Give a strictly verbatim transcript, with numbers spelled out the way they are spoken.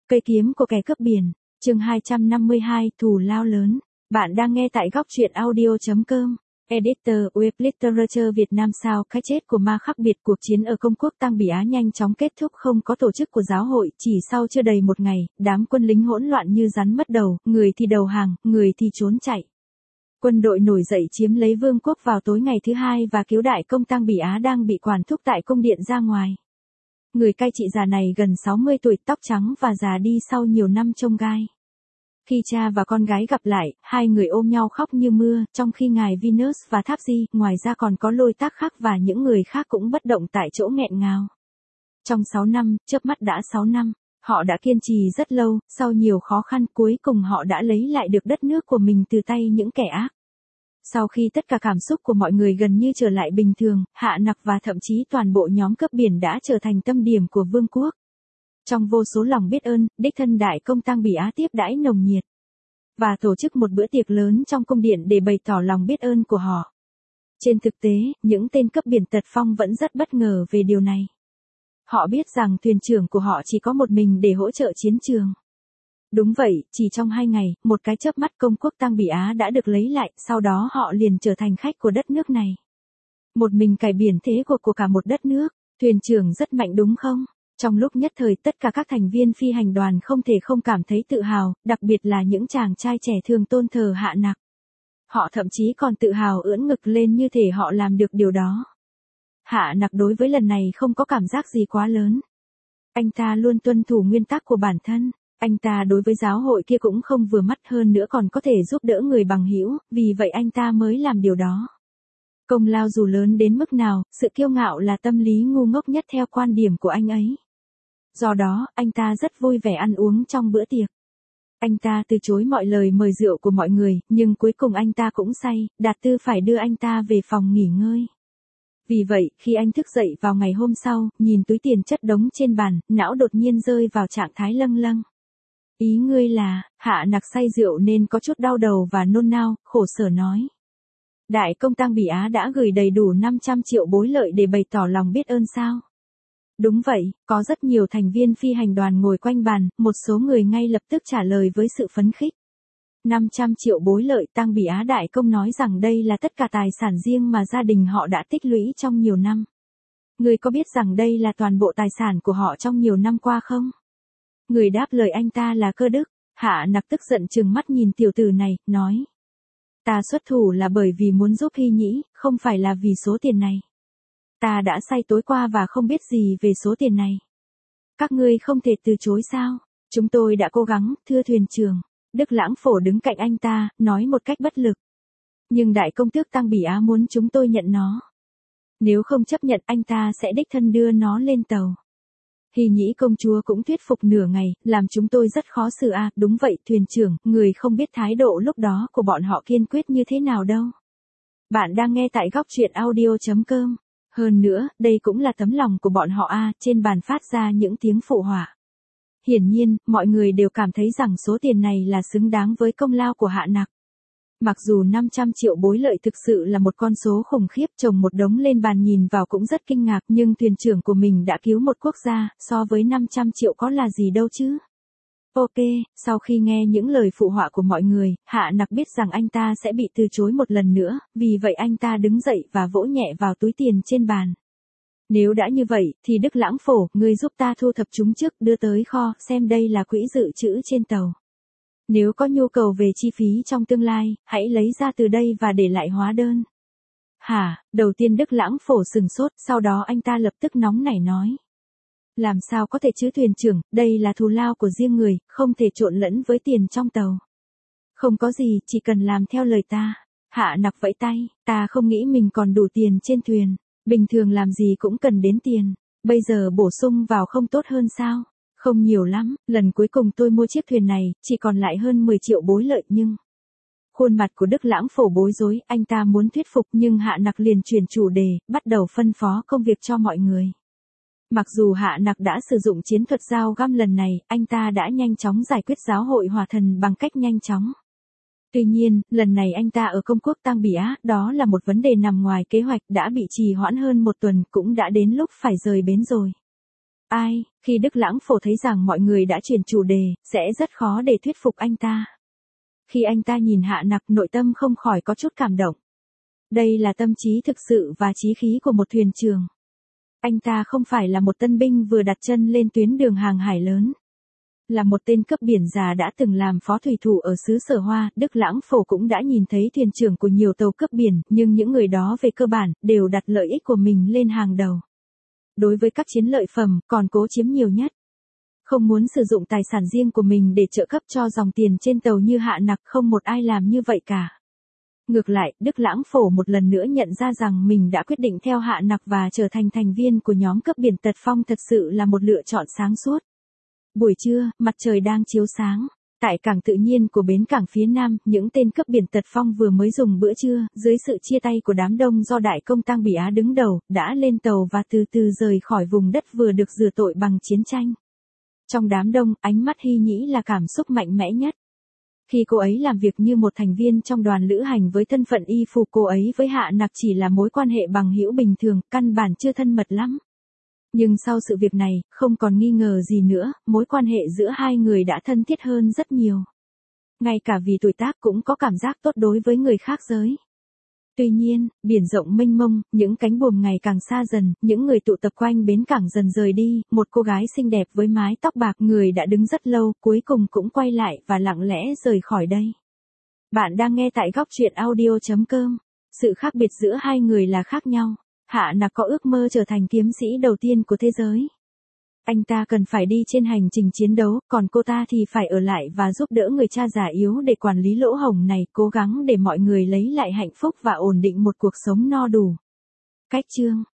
Cây kiếm của kẻ cướp biển, chương hai trăm năm mươi hai, thù lao lớn. Bạn đang nghe tại góc truyện audio chấm com. Editor Web Literature Việt Nam. Sao cái chết của Ma khác biệt. Cuộc chiến ở công quốc Tang Bỉ Á nhanh chóng kết thúc, không có tổ chức của giáo hội. Chỉ sau chưa đầy một ngày, đám quân lính hỗn loạn như rắn mất đầu, người thì đầu hàng, người thì trốn chạy. Quân đội nổi dậy chiếm lấy vương quốc vào tối ngày thứ hai và cứu đại công Tang Bỉ Á đang bị quản thúc tại cung điện ra ngoài. Người cai trị già này gần sáu mươi tuổi, tóc trắng và già đi sau nhiều năm trông gai. Khi cha và con gái gặp lại, hai người ôm nhau khóc như mưa, trong khi ngài Venus và Tháp Di, ngoài ra còn có Lôi Tác Khắc và những người khác cũng bất động tại chỗ nghẹn ngào. Trong sáu năm, chớp mắt đã sáu năm, họ đã kiên trì rất lâu, sau nhiều khó khăn cuối cùng họ đã lấy lại được đất nước của mình từ tay những kẻ ác. Sau khi tất cả cảm xúc của mọi người gần như trở lại bình thường, Hạ Nặc và thậm chí toàn bộ nhóm cướp biển đã trở thành tâm điểm của vương quốc. Trong vô số lòng biết ơn, đích thân đại công Tang Bỉ Á tiếp đãi nồng nhiệt và tổ chức một bữa tiệc lớn trong cung điện để bày tỏ lòng biết ơn của họ. Trên thực tế, những tên cướp biển tật phong vẫn rất bất ngờ về điều này. Họ biết rằng thuyền trưởng của họ chỉ có một mình để hỗ trợ chiến trường. Đúng vậy, chỉ trong hai ngày, một cái chớp mắt công quốc Tang Bỉ Á đã được lấy lại, sau đó họ liền trở thành khách của đất nước này. Một mình cải biển thế cuộc của cả một đất nước, thuyền trưởng rất mạnh đúng không? Trong lúc nhất thời tất cả các thành viên phi hành đoàn không thể không cảm thấy tự hào, đặc biệt là những chàng trai trẻ thường tôn thờ Hạ Nặc. Họ thậm chí còn tự hào ưỡn ngực lên như thể họ làm được điều đó. Hạ Nặc đối với lần này không có cảm giác gì quá lớn. Anh ta luôn tuân thủ nguyên tắc của bản thân. Anh ta đối với giáo hội kia cũng không vừa mắt, hơn nữa còn có thể giúp đỡ người bằng hữu, vì vậy anh ta mới làm điều đó. Công lao dù lớn đến mức nào, sự kiêu ngạo là tâm lý ngu ngốc nhất theo quan điểm của anh ấy. Do đó, anh ta rất vui vẻ ăn uống trong bữa tiệc. Anh ta từ chối mọi lời mời rượu của mọi người, nhưng cuối cùng anh ta cũng say, Đạt Tư phải đưa anh ta về phòng nghỉ ngơi. Vì vậy, khi anh thức dậy vào ngày hôm sau, nhìn túi tiền chất đống trên bàn, não đột nhiên rơi vào trạng thái lâng lâng. Ý ngươi là, Hạ Nặc say rượu nên có chút đau đầu và nôn nao, khổ sở nói. Đại công Tang Bỉ Á đã gửi đầy đủ năm trăm triệu bối lợi để bày tỏ lòng biết ơn sao? Đúng vậy, có rất nhiều thành viên phi hành đoàn ngồi quanh bàn, một số người ngay lập tức trả lời với sự phấn khích. năm trăm triệu bối lợi. Tang Bỉ Á đại công nói rằng đây là tất cả tài sản riêng mà gia đình họ đã tích lũy trong nhiều năm. Ngươi có biết rằng đây là toàn bộ tài sản của họ trong nhiều năm qua không? Người đáp lời anh ta là Cơ Đức. Hạ Nặc tức giận trừng mắt nhìn tiểu tử này, nói. Ta xuất thủ là bởi vì muốn giúp Hy Nhĩ, không phải là vì số tiền này. Ta đã say tối qua và không biết gì về số tiền này. Các ngươi không thể từ chối sao? Chúng tôi đã cố gắng, thưa thuyền trưởng. Đức Lãng Phổ đứng cạnh anh ta, nói một cách bất lực. Nhưng đại công tước Tang Bỉ Á muốn chúng tôi nhận nó. Nếu không chấp nhận anh ta sẽ đích thân đưa nó lên tàu. Hy Nhĩ công chúa cũng thuyết phục nửa ngày, làm chúng tôi rất khó xử à, đúng vậy thuyền trưởng, người không biết thái độ lúc đó của bọn họ kiên quyết như thế nào đâu. Bạn đang nghe tại góc truyện audio chấm com. Hơn nữa, đây cũng là tấm lòng của bọn họ à, trên bàn phát ra những tiếng phụ họa. Hiển nhiên, mọi người đều cảm thấy rằng số tiền này là xứng đáng với công lao của Hạ Nặc. Mặc dù năm trăm triệu bối lợi thực sự là một con số khủng khiếp, chồng một đống lên bàn nhìn vào cũng rất kinh ngạc, nhưng thuyền trưởng của mình đã cứu một quốc gia, so với năm trăm triệu có là gì đâu chứ. Ok, sau khi nghe những lời phụ họa của mọi người, Hạ Nặc biết rằng anh ta sẽ bị từ chối một lần nữa, vì vậy anh ta đứng dậy và vỗ nhẹ vào túi tiền trên bàn. Nếu đã như vậy, thì Đức Lãng Phổ, ngươi giúp ta thu thập chúng trước, đưa tới kho, xem đây là quỹ dự trữ trên tàu. Nếu có nhu cầu về chi phí trong tương lai, hãy lấy ra từ đây và để lại hóa đơn. Hả, đầu tiên Đức Lãng Phổ sừng sốt, sau đó anh ta lập tức nóng nảy nói. Làm sao có thể chứ thuyền trưởng, đây là thù lao của riêng người, không thể trộn lẫn với tiền trong tàu. Không có gì, chỉ cần làm theo lời ta. Hạ Nặc vẫy tay, ta không nghĩ mình còn đủ tiền trên thuyền, bình thường làm gì cũng cần đến tiền, bây giờ bổ sung vào không tốt hơn sao? Không nhiều lắm, lần cuối cùng tôi mua chiếc thuyền này, chỉ còn lại hơn mười triệu bối lợi nhưng... Khuôn mặt của Đức Lãng Phổ bối rối, anh ta muốn thuyết phục nhưng Hạ Nặc liền chuyển chủ đề, bắt đầu phân phó công việc cho mọi người. Mặc dù Hạ Nặc đã sử dụng chiến thuật dao găm lần này, anh ta đã nhanh chóng giải quyết giáo hội hỏa thần bằng cách nhanh chóng. Tuy nhiên, lần này anh ta ở công quốc Tang Bỉ Á, đó là một vấn đề nằm ngoài kế hoạch, đã bị trì hoãn hơn một tuần, cũng đã đến lúc phải rời bến rồi. Ai, Khi Đức Lãng Phổ thấy rằng mọi người đã chuyển chủ đề, sẽ rất khó để thuyết phục anh ta. Khi anh ta nhìn Hạ Nặc, nội tâm không khỏi có chút cảm động. Đây là tâm trí thực sự và chí khí của một thuyền trưởng. Anh ta không phải là một tân binh vừa đặt chân lên tuyến đường hàng hải lớn. Là một tên cướp biển già đã từng làm phó thủy thủ ở xứ Sở Hoa, Đức Lãng Phổ cũng đã nhìn thấy thuyền trưởng của nhiều tàu cướp biển, nhưng những người đó về cơ bản, đều đặt lợi ích của mình lên hàng đầu. Đối với các chiến lợi phẩm, còn cố chiếm nhiều nhất. Không muốn sử dụng tài sản riêng của mình để trợ cấp cho dòng tiền trên tàu như Hạ Nặc, không một ai làm như vậy cả. Ngược lại, Đức Lãng Phổ một lần nữa nhận ra rằng mình đã quyết định theo Hạ Nặc và trở thành thành viên của nhóm cướp biển Tật Phong thật sự là một lựa chọn sáng suốt. Buổi trưa, mặt trời đang chiếu sáng. Tại cảng tự nhiên của bến cảng phía nam, những tên cướp biển Tật Phong vừa mới dùng bữa trưa, dưới sự chia tay của đám đông do đại công Tang Bỉ Á đứng đầu, đã lên tàu và từ từ rời khỏi vùng đất vừa được rửa tội bằng chiến tranh. Trong đám đông, ánh mắt Hy Nhĩ là cảm xúc mạnh mẽ nhất. Khi cô ấy làm việc như một thành viên trong đoàn lữ hành với thân phận y phục, cô ấy với Hạ Nặc chỉ là mối quan hệ bằng hữu bình thường, căn bản chưa thân mật lắm. Nhưng sau sự việc này, không còn nghi ngờ gì nữa, mối quan hệ giữa hai người đã thân thiết hơn rất nhiều. Ngay cả vì tuổi tác cũng có cảm giác tốt đối với người khác giới. Tuy nhiên, biển rộng mênh mông, những cánh buồm ngày càng xa dần, những người tụ tập quanh bến cảng dần rời đi, một cô gái xinh đẹp với mái tóc bạc, người đã đứng rất lâu, cuối cùng cũng quay lại và lặng lẽ rời khỏi đây. Bạn đang nghe tại góc truyện audio chấm com. Sự khác biệt giữa hai người là khác nhau. Hạ Nặc có ước mơ trở thành kiếm sĩ đầu tiên của thế giới. Anh ta cần phải đi trên hành trình chiến đấu, còn cô ta thì phải ở lại và giúp đỡ người cha già yếu để quản lý lỗ hổng này, cố gắng để mọi người lấy lại hạnh phúc và ổn định một cuộc sống no đủ. Cách chương